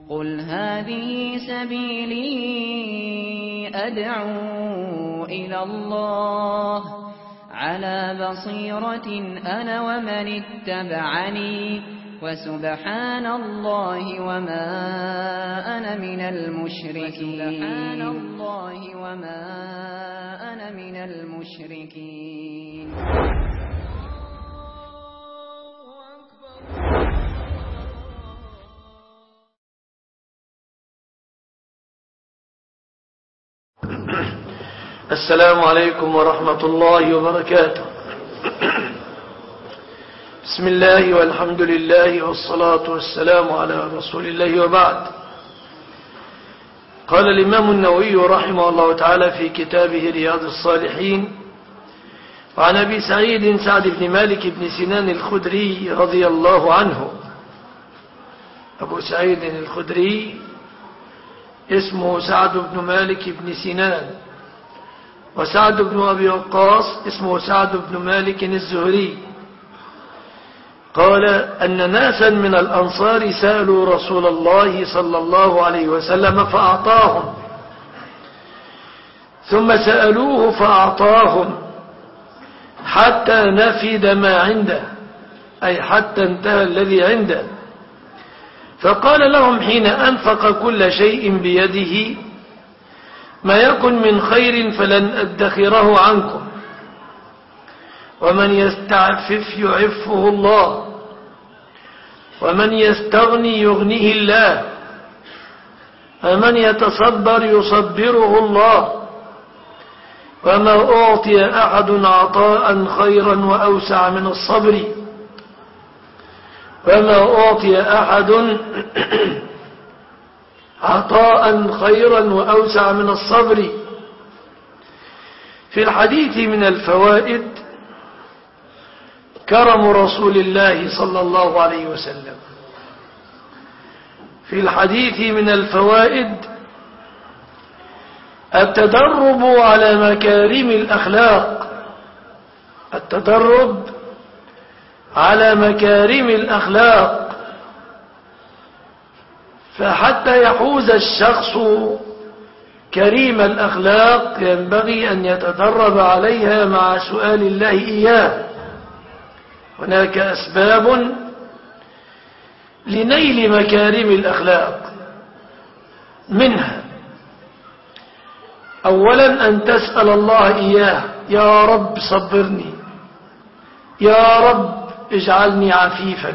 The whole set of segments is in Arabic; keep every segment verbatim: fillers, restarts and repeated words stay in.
قل هذه سبيلي أدعو إلى الله على بصيرة أنا ومن اتبعني وسبحان الله وما أنا من المشركين سبحان الله وما أنا من المشركين. السلام عليكم ورحمة الله وبركاته. بسم الله والحمد لله والصلاة والسلام على رسول الله وبعد. قال الإمام النووي رحمه الله تعالى في كتابه رياض الصالحين: وعن أبي سعيد سعد بن مالك بن سنان الخدري رضي الله عنه. أبو سعيد الخدري اسمه سعد بن مالك بن سنان، وسعد بن أبي وقاص اسمه سعد بن مالك الزهري. قال أن ناسا من الأنصار سألوا رسول الله صلى الله عليه وسلم فأعطاهم، ثم سألوه فأعطاهم حتى نفد ما عنده، أي حتى انتهى الذي عنده. فقال لهم حين أنفق كل شيء بيده: ما يكن من خير فلن أدخره عنكم، ومن يستعفف يعفه الله، ومن يستغني يغنيه الله، ومن يتصبر يصبره الله، وما أعطي أحد عطاء خيرا وأوسع من الصبر، وما أعطي أحد عطاء خيرا وأوسع من الصبر. في الحديث من الفوائد كرم رسول الله صلى الله عليه وسلم. في الحديث من الفوائد التدرب على مكارم الأخلاق، التدرب على مكارم الأخلاق، فحتى يحوز الشخص كريم الأخلاق ينبغي أن يتدرب عليها مع سؤال الله إياه. هناك أسباب لنيل مكارم الأخلاق، منها أولا أن تسأل الله إياه: يا رب صبرني، يا رب اجعلني عفيفا،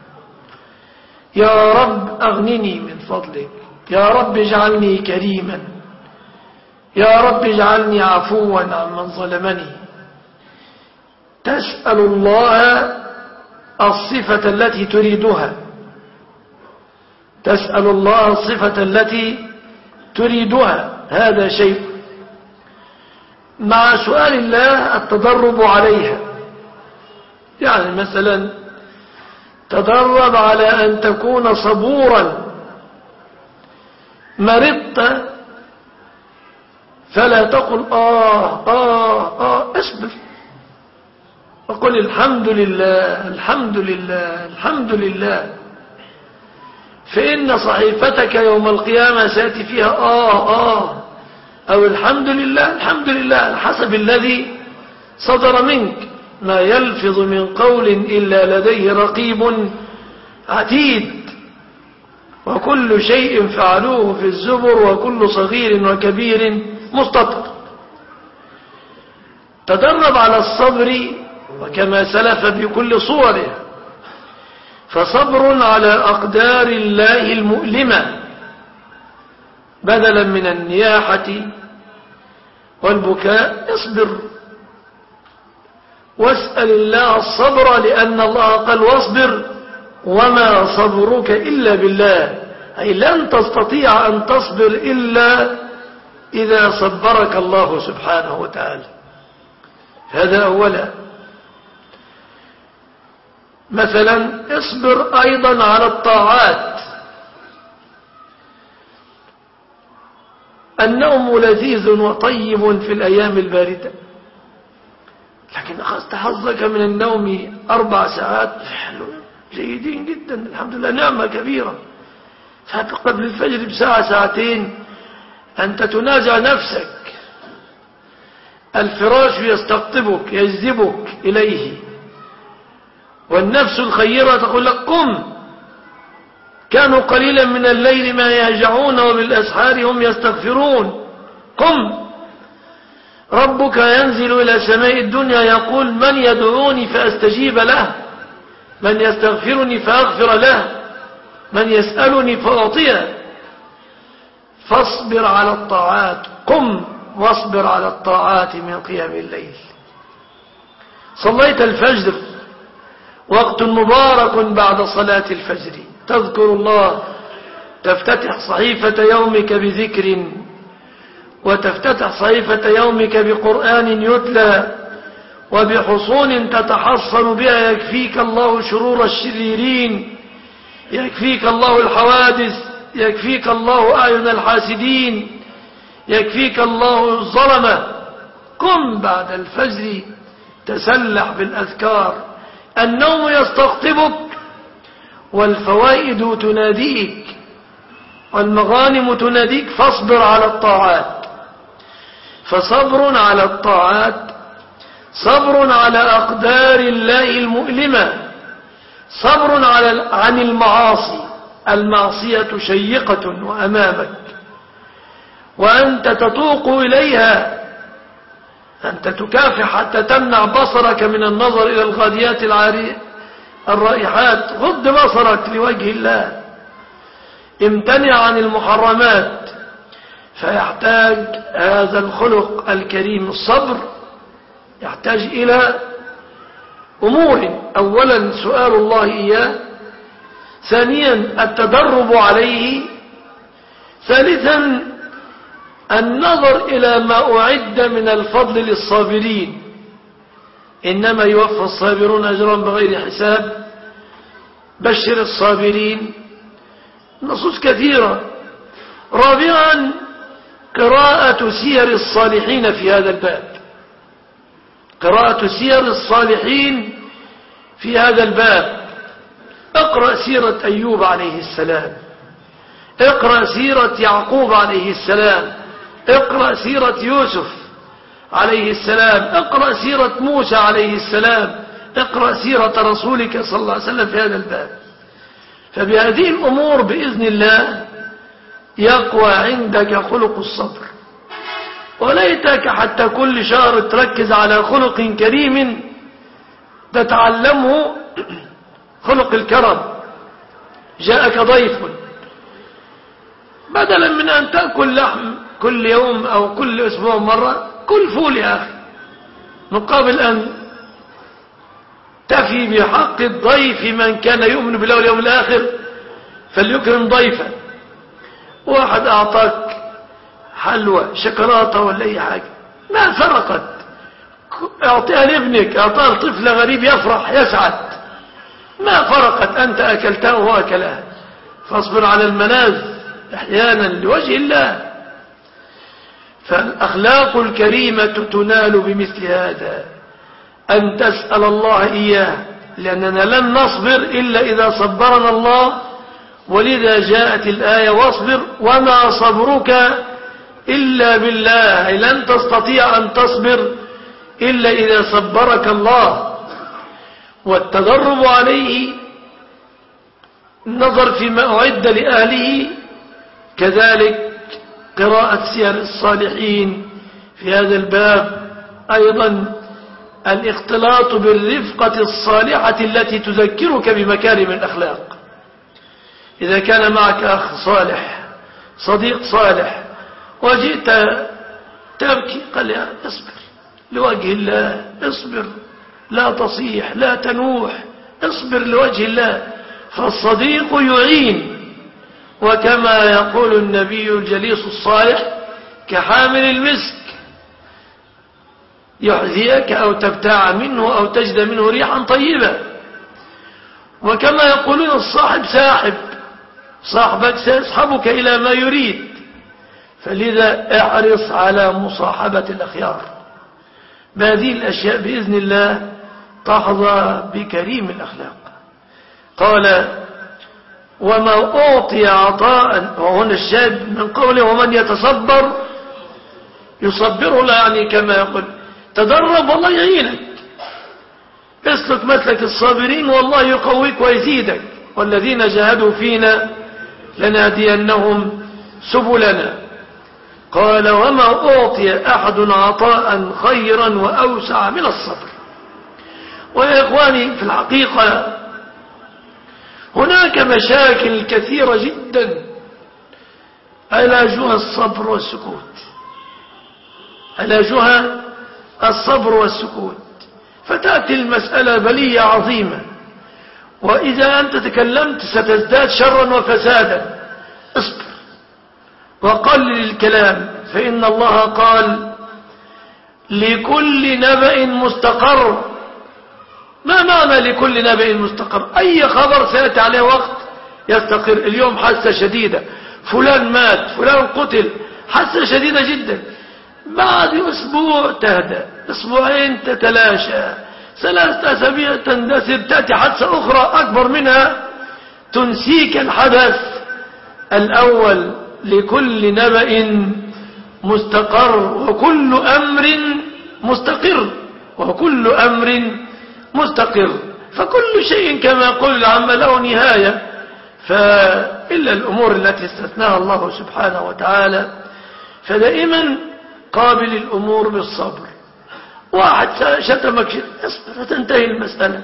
يا رب أغنني من فضلك، يا رب اجعلني كريما، يا رب اجعلني عفوا عمن ظلمني. تسأل الله الصفة التي تريدها، تسأل الله الصفة التي تريدها، هذا شيء. مع سؤال الله التدرب عليها، يعني مثلا تدرب على أن تكون صبورا. مرضت فلا تقل آه آه آه اصبر، وقل الحمد لله الحمد لله الحمد لله، فإن صحيفتك يوم القيامة سيأتي فيها آه آه أو الحمد لله الحمد لله حسب الذي صدر منك. ما يلفظ من قول إلا لديه رقيب عتيد، وكل شيء فعلوه في الزبر، وكل صغير وكبير مستطر. تدرب على الصبر، وكما سلف بكل صوره، فصبر على أقدار الله المؤلمة بدلا من النياحة والبكاء. اصبر واسأل الله الصبر، لأن الله قال: واصبر وما صبرك إلا بالله، أي لن تستطيع أن تصبر إلا إذا صبرك الله سبحانه وتعالى. هذا أولا. مثلا اصبر أيضا على الطاعات. النوم لذيذ وطيب في الأيام الباردة، لكن أخذت حظك من النوم أربع ساعات، حلو جيدين جدا الحمد لله، نعمة كبيرة. فقبل الفجر بساعة ساعتين أنت تنازع نفسك، الفراش يستقطبك يجذبك إليه، والنفس الخيرة تقول لك قم، كانوا قليلا من الليل ما يهجعون وبالأسحار هم يستغفرون، قم. ربك ينزل إلى سماء الدنيا يقول من يدعوني فأستجيب له، من يستغفرني فأغفر له، من يسألني فأعطيه. فاصبر على الطاعات، قم واصبر على الطاعات من قيام الليل. صليت الفجر، وقت مبارك بعد صلاة الفجر تذكر الله، تفتتح صحيفة يومك بذكر، وتفتتح صحيفة يومك بقرآن يتلى، وبحصون تتحصن بها يكفيك الله شرور الشريرين، يكفيك الله الحوادث، يكفيك الله أعين الحاسدين، يكفيك الله الظلمة. قم بعد الفجر تسلح بالأذكار، النوم يستقطبك والفوائد تناديك والمغانم تناديك، فاصبر على الطاعات. فصبر على الطاعات صبر على أقدار الله المؤلمة، صبر على عن المعاصي، المعصية شيقة وأمامك وأنت تطوق إليها، أنت تكافح حتى تمنع بصرك من النظر إلى الغاديات الرائحات، غض بصرك لوجه الله، امتنع عن المحرمات. فيحتاج هذا الخلق الكريم الصبر، يحتاج إلى أمور: أولا سؤال الله إياه، ثانيا التدرب عليه، ثالثا النظر إلى ما أعد من الفضل للصابرين، إنما يوفى الصابرون أجرهم بغير حساب، بشر الصابرين. نصوص كثيرة. رابعا قراءة سير الصالحين في هذا الباب، قراءة سير الصالحين في هذا الباب. اقرأ سيرة أيوب عليه السلام، اقرأ سيرة يعقوب عليه السلام، اقرأ سيرة يوسف عليه السلام، اقرأ سيرة موسى عليه السلام، اقرأ سيرة رسولك صلى الله عليه وسلم في هذا الباب. فبهذه الأمور بإذن الله يقوى عندك خلق الصبر. وليتك حتى كل شهر تركز على خلق كريم تتعلمه، خلق الكرم. جاءك ضيف، بدلا من أن تأكل لحم كل يوم أو كل أسبوع مرة، كل فول يا أخي، مقابل أن تفي بحق الضيف من كان يؤمن بالله واليوم الآخر فليكرم ضيفا. واحد أعطاك حلوى شوكولاتة ولا أي حاجة، ما فرقت، اعطيها لابنك، اعطيها لطفل غريب يفرح يسعد، ما فرقت، أنت أكلتها وهو أكلها. فاصبر على المناز أحيانا لوجه الله. فالأخلاق الكريمة تنال بمثل هذا، أن تسأل الله إياه، لأننا لن نصبر إلا إذا صبرنا الله. ولذا جاءت الآية: واصبر وما صبرك إلا بالله، أي لن تستطيع أن تصبر إلا إذا صبرك الله. والتدرب عليه، النظر فيما أعد لأهله، كذلك قراءة سير الصالحين في هذا الباب. أيضا الاختلاط بالرفقة الصالحة التي تذكرك بمكارم الأخلاق. إذا كان معك أخ صالح، صديق صالح، وجئت تبكي، قال لي اصبر لوجه الله، اصبر لا تصيح لا تنوح، اصبر لوجه الله. فالصديق يعين، وكما يقول النبي: الجليس الصالح كحامل المسك، يحذيك أو تبتاع منه أو تجد منه ريحا طيبة. وكما يقولون: الصاحب ساحب، صاحبك سيسحبك إلى ما يريد. فلذا احرص على مصاحبة الأخيار. بهذه الأشياء بإذن الله تحظى بكريم الأخلاق. قال: وما أعطي عطاء، وهنا الشاهد من قوله ومن يتصبر يصبره، لا يعني كما يقول تدرب والله يعينك، اسلك مثلك الصابرين والله يقويك ويزيدك، والذين جاهدوا فينا لنهدينهم سبلنا. قال وما أعطي أحد عطاء خيرا وأوسع من الصبر. ويا إخواني في الحقيقة هناك مشاكل كثيرة جدا علاجها الصبر والسكوت، علاجها الصبر والسكوت. فتأتي المسألة بلية عظيمة، وإذا أنت تكلمت ستزداد شرا وفسادا. اصبر وقلل الكلام، فإن الله قال لكل نبأ مستقر. ما معنى لكل نبأ مستقر؟ أي خبر سيأتي عليه وقت يستقر. اليوم حاسة شديدة، فلان مات، فلان قتل، حاسة شديدة جدا. بعد أسبوع تهدأ، أسبوعين تتلاشى، ثلاثة أسابيع تندثر، تأتي حادثة أخرى أكبر منها تنسيك الحدث الأول. لكل نبأ مستقر وكل أمر مستقر، وكل أمر مستقر. فكل شيء كما يقول العام له نهاية، فإلا الأمور التي استثناها الله سبحانه وتعالى. فدائما قابل الأمور بالصبر. واحد شتمك اصبر، ستنتهي المسألة،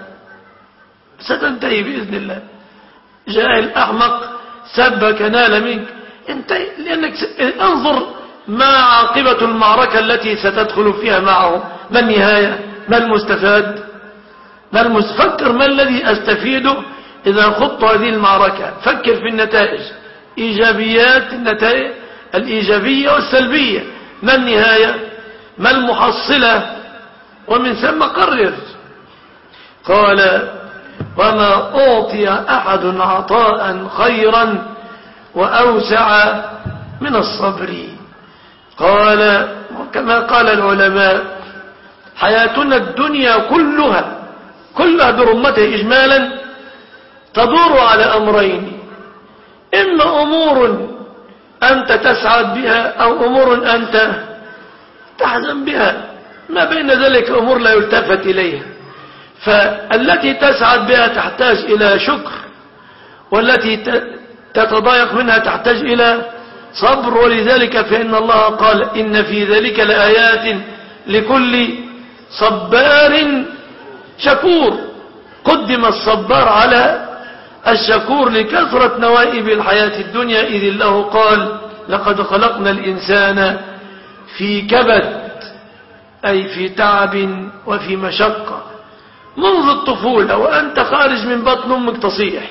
ستنتهي بإذن الله. جاهل أحمق سبك نال منك، انتهي، لأنك انظر ما عاقبة المعركة التي ستدخل فيها معه. ما النهاية؟ ما المستفاد؟ ما المستفكر؟ ما الذي أستفيده إذا خضت هذه المعركة؟ فكر في النتائج، إيجابيات النتائج الإيجابية والسلبية. ما النهاية؟ ما المحصلة؟ ومن ثم قرر. قال وما أعطي أحد عطاء خيرا وأوسع من الصبر. قال كما قال العلماء حياتنا الدنيا كلها كلها برمتها إجمالا تدور على أمرين: إما أمور أنت تسعد بها أو أمور أنت تحزن بها. ما بين ذلك أمور لا يلتفت إليها. فالتي تسعد بها تحتاج إلى شكر، والتي تتضايق منها تحتاج إلى صبر. ولذلك فإن الله قال إن في ذلك لآيات لكل صبار شكور. قدم الصبار على الشكور لكثرة نوائب الحياة الدنيا، إذ الله قال لقد خلقنا الإنسان في كبد، أي في تعب وفي مشقة منذ الطفولة، وأنت خارج من بطن أمك تصيح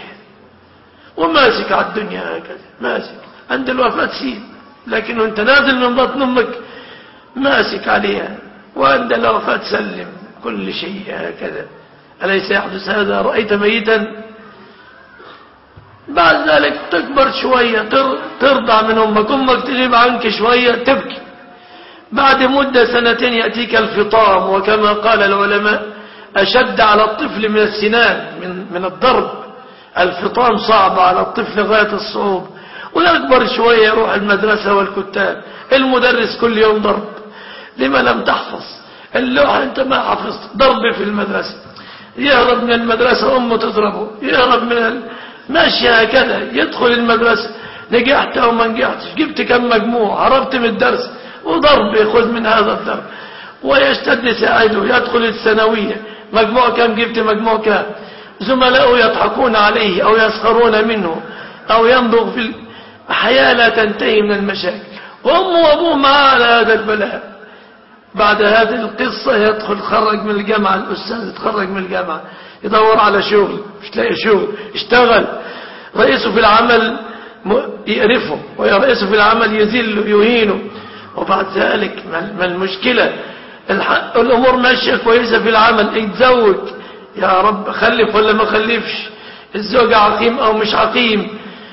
وماسك على الدنيا هكذا، ماسك عند الوفاة تسيب، لكن وانت نازل من بطن أمك ماسك عليها، وعند الوفاة تسلم كل شيء هكذا. أليس يحدث هذا؟ رأيت ميتا بعد ذلك تكبر شوية ترضع من أمك، أمك تغيب عنك شوية تبكي، بعد مدة سنتين يأتيك الفطام. وكما قال العلماء أشد على الطفل من السنان، من, من الضرب. الفطام صعب على الطفل غاية الصعوبة. ويكبر شوية يروح المدرسة والكتاب، المدرس كل يوم ضرب. لما لم تحفظ اللوحة؟ أنت ما حفظت، ضرب في المدرسة. يهرب من المدرسة أمه تضربه، يهرب من ال... ماشي هكذا. يدخل المدرسة نجحت أو ما نجحتش، جبت كم مجموع، هربت من الدرس، وضرب يأخذ من هذا الضرب. ويشتد ساعده، يدخل الثانوية، مجموع كم جبت، مجموع كم، زملاء يضحكون عليه أو يسخرون منه أو ينضغ في الحياة، لا تنتهي من المشاكل. وأمه وأبوه معاه على هذا البلاء. بعد هذه القصة يدخل خرج من الجامعة، الأستاذ يتخرج من الجامعة يدور على شغل، مش تلاقي شغل، اشتغل. رئيسه في العمل يقرفه، ورئيسه في العمل يذله يهينه. وبعد ذلك ما المشكلة؟ الأمور ماشية كويسة في العمل، يتزوج، يا رب خلف ولا ما خلفش، الزوجة عقيم أو مش عقيم.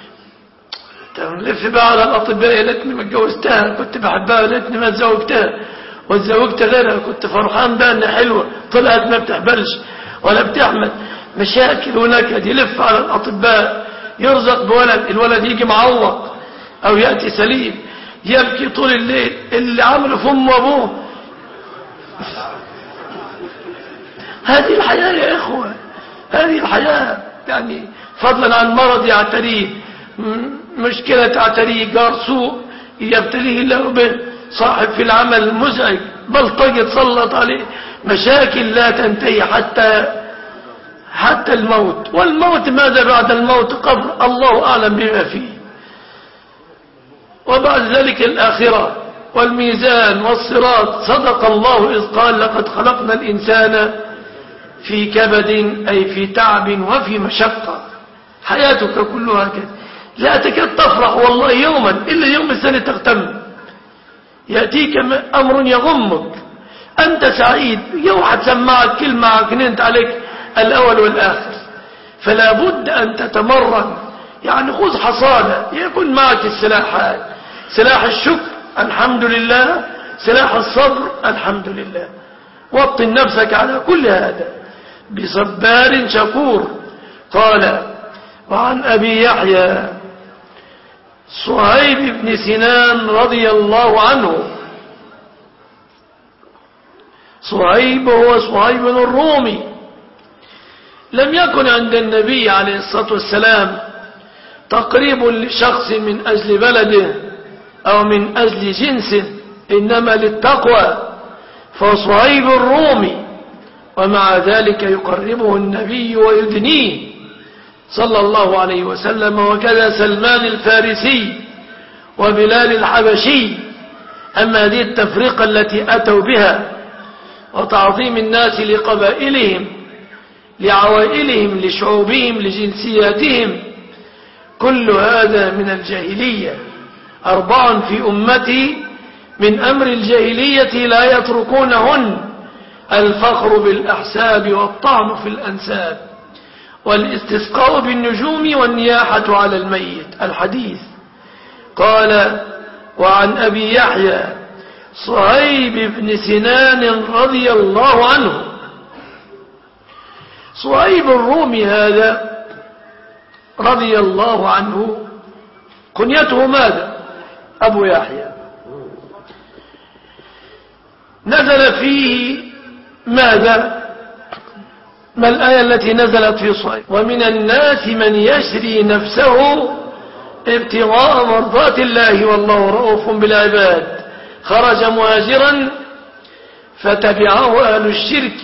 تلف بقى على الأطباء، يا ليتني ما اتجوزتها، كنت بحبها، يا ليتني ما اتزوجتها، واتزوجت غيرها، كنت فرحان بقى انها حلوة، طلعت ما بتحبلش ولا بتحمل. مشاكل ونكد. يلف على الأطباء يرزق بولد، الولد يجي معوق أو يأتي سليم، يبكي طول الليل، اللي عمله في أمه وأبوه. هذه الحياة يا إخوة، هذه الحياة. يعني فضلا عن مرض يعتريه، مشكلة تعتريه، جار سوء يبتليه الله به، صاحب في العمل مزعج، بلطجة تسلط عليه، مشاكل لا تنتهي حتى حتى الموت. والموت ماذا بعد الموت؟ قبر، الله أعلم بما فيه. وبعد ذلك الآخرة والميزان والصراط. صدق الله إذ قال لقد خلقنا الإنسان في كبد، أي في تعب وفي مشقة. حياتك كلها كده، لا تكاد تفرح والله يوما إلا يوم السنة تغتم، يأتيك أمر يغمك، أنت سعيد، يوحد سمعك كلمة عكننت عليك الأول والآخر. فلا بد أن تتمرن، يعني خذ حصانة، يكون معك السلاحات، سلاح الشكر الحمد لله، سلاح الصبر الحمد لله. وطن نفسك على كل هذا بصبار شكور. قال: وعن أبي يحيى صهيب بن سنان رضي الله عنه. صهيب هو صهيب الرومي، لم يكن عند النبي عليه الصلاة والسلام تقريب لشخص من أجل بلده أو من أجل جنسه، إنما للتقوى، فصهيب الرومي، ومع ذلك يقربه النبي ويدنيه صلى الله عليه وسلم. وكذا سلمان الفارسي وبلال الحبشي. أما هذه التفرقة التي أتوا بها وتعظيم الناس لقبائلهم، لعوائلهم، لشعوبهم، لجنسياتهم، كل هذا من الجاهلية. أربع في أمتي من أمر الجاهلية لا يتركونهن: الفخر بالأحساب، والطعن في الأنساب، والاستسقاء بالنجوم، والنياحة على الميت. الحديث. قال: وعن أبي يحيى صهيب بن سنان رضي الله عنه. صهيب الرومي هذا رضي الله عنه كنيته ماذا؟ أبو يحيى. نزل فيه ماذا؟ ما الآية التي نزلت في صهيب؟ ومن الناس من يشري نفسه ابتغاء مرضات الله والله رؤوف بالعباد. خرج مهاجرا فتبعه أهل الشرك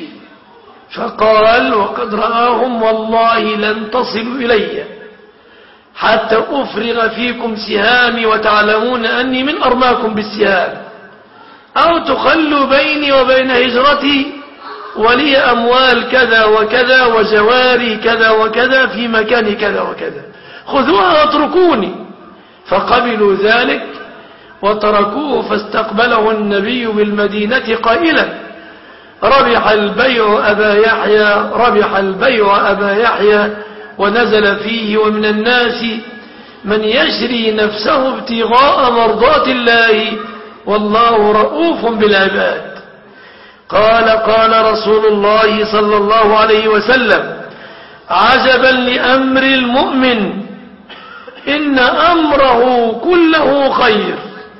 فقال: وقد رآهم والله لن تصلوا إلي حتى أفرغ فيكم سهامي وتعلمون أني من أرماكم بالسهام، أو تخلوا بيني وبين هجرتي ولي أموال كذا وكذا وجواري كذا وكذا في مكان كذا وكذا، خذوها واتركوني. فقبلوا ذلك وتركوه. فاستقبله النبي بالمدينة قائلا: ربح البيع أبا يحيى، ربح البيع أبا يحيى. ونزل فيه: ومن الناس من يشري نفسه ابتغاء مرضات الله والله رؤوف بالعباد. قال: قال رسول الله صلى الله عليه وسلم: عجبا لأمر المؤمن، إن أمره كله خير،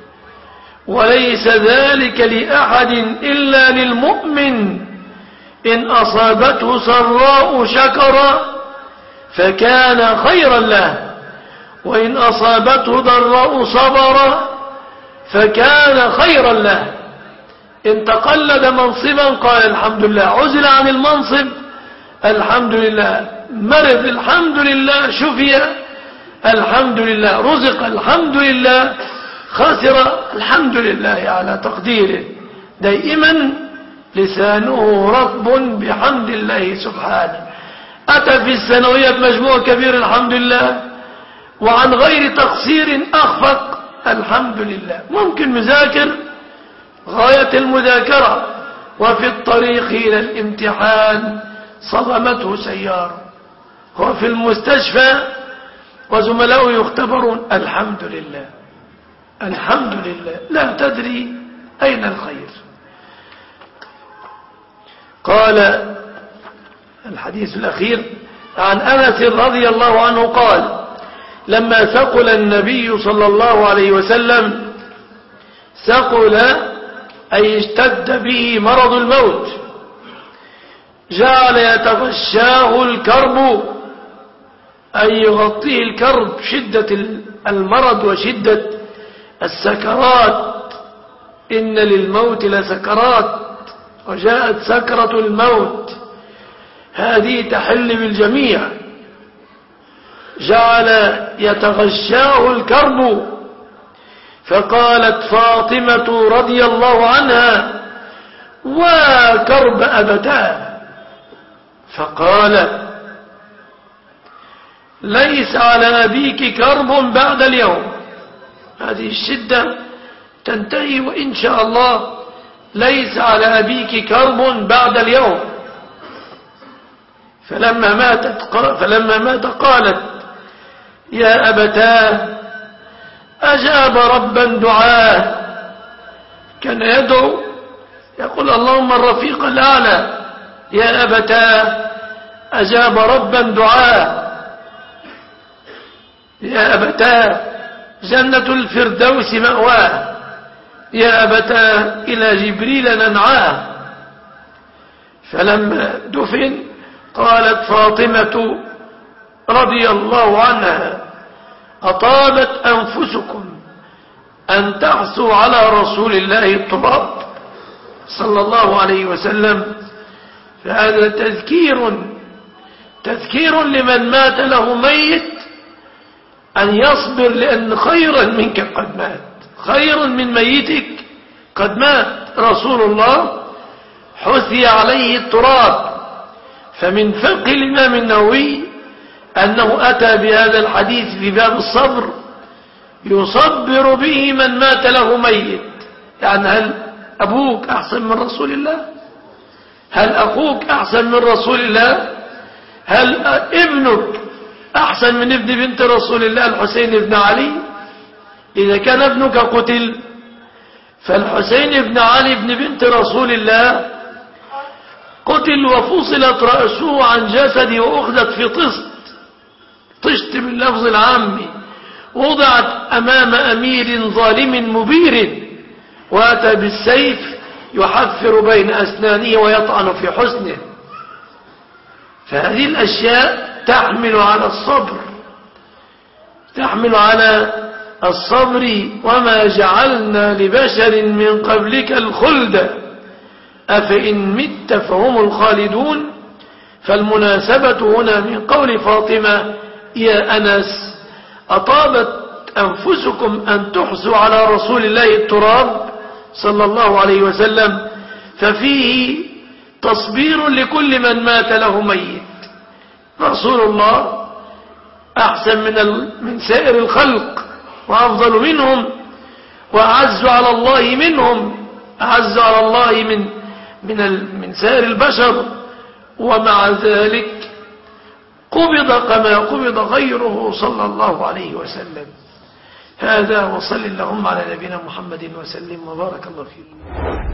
وليس ذلك لأحد إلا للمؤمن، إن أصابته سراء شكر فكان خيرا له، وإن أصابته ضراء صبر فكان خيرا له. إن تقلد منصبا قال الحمد لله، عزل عن المنصب الحمد لله، مرض الحمد لله، شفي الحمد لله، رزق الحمد لله، خسر الحمد لله على تقديره. دائما لسانه رطب بحمد الله سبحانه. أتى في الثانوية مجموع كبير الحمد لله، وعن غير تقصير أخفق الحمد لله. ممكن مذاكر غاية المذاكرة، وفي الطريق إلى الامتحان صدمته سيارة، هو في المستشفى وزملاؤه يختبرون، الحمد لله الحمد لله، لا تدري أين الخير. قال الحديث الأخير عن أنس رضي الله عنه قال: لما ثقل النبي صلى الله عليه وسلم، ثقل أي اشتد به مرض الموت، جعل يتغشاه الكرب أي يغطيه الكرب، شدة المرض وشدة السكرات. إن للموت لسكرات، وجاءت سكرة الموت هذه تحل بالجميع. جعل يتغشاه الكرب، فقالت فاطمة رضي الله عنها وكرب أبتاه، فقال ليس على أبيك كرب بعد اليوم. هذه الشدة تنتهي وإن شاء الله، ليس على أبيك كرب بعد اليوم. فلما ماتت فلما مات قالت يا أبتاه أجاب ربا دعاه. كان يدعو يقول اللهم الرفيق الأعلى، يا أبتاه أجاب ربا دعاه، يا أبتاه جنة الفردوس مأواه، يا أبتاه إلى جبريل ننعاه. فلما دفن قالت فاطمة رضي الله عنها أطابت أنفسكم أن تحثوا على رسول الله التراب صلى الله عليه وسلم. فهذا تذكير تذكير لمن مات له ميت أن يصبر، لأن خيرا منك قد مات، خيرا من ميتك قد مات. رسول الله حثي عليه التراب. فمن فقه الإمام النووي أنه أتى بهذا الحديث في باب الصبر يصبر به من مات له ميت. يعني هل أبوك أحسن من رسول الله؟ هل أخوك أحسن من رسول الله؟ هل ابنك أحسن من ابن بنت رسول الله الحسين بن علي؟ إذا كان ابنك قتل فالحسين بن علي بن بنت رسول الله قتل وفصلت رأسه عن جسده وأخذت في طست، طشت باللفظ العامي، وضعت أمام أمير ظالم مبير، وأتى بالسيف يحفر بين أسنانه ويطعن في حسنه. فهذه الأشياء تحمل على الصبر، تحمل على الصبر. وما جعلنا لبشر من قبلك الخلد أفإن مت فهم الخالدون. فالمناسبة هنا من قول فاطمة يا أنس أطابت أنفسكم أن تحثوا على رسول الله التراب صلى الله عليه وسلم، ففيه تصبير لكل من مات له ميت. رسول الله أحسن من من سائر الخلق وأفضل منهم وأعز على الله منهم، أعز على الله من من من سائر البشر، ومع ذلك قبض كما قبض غيره صلى الله عليه وسلم. هذا وصل اللهم على نبينا محمد وسلم وبارك الله فيكم.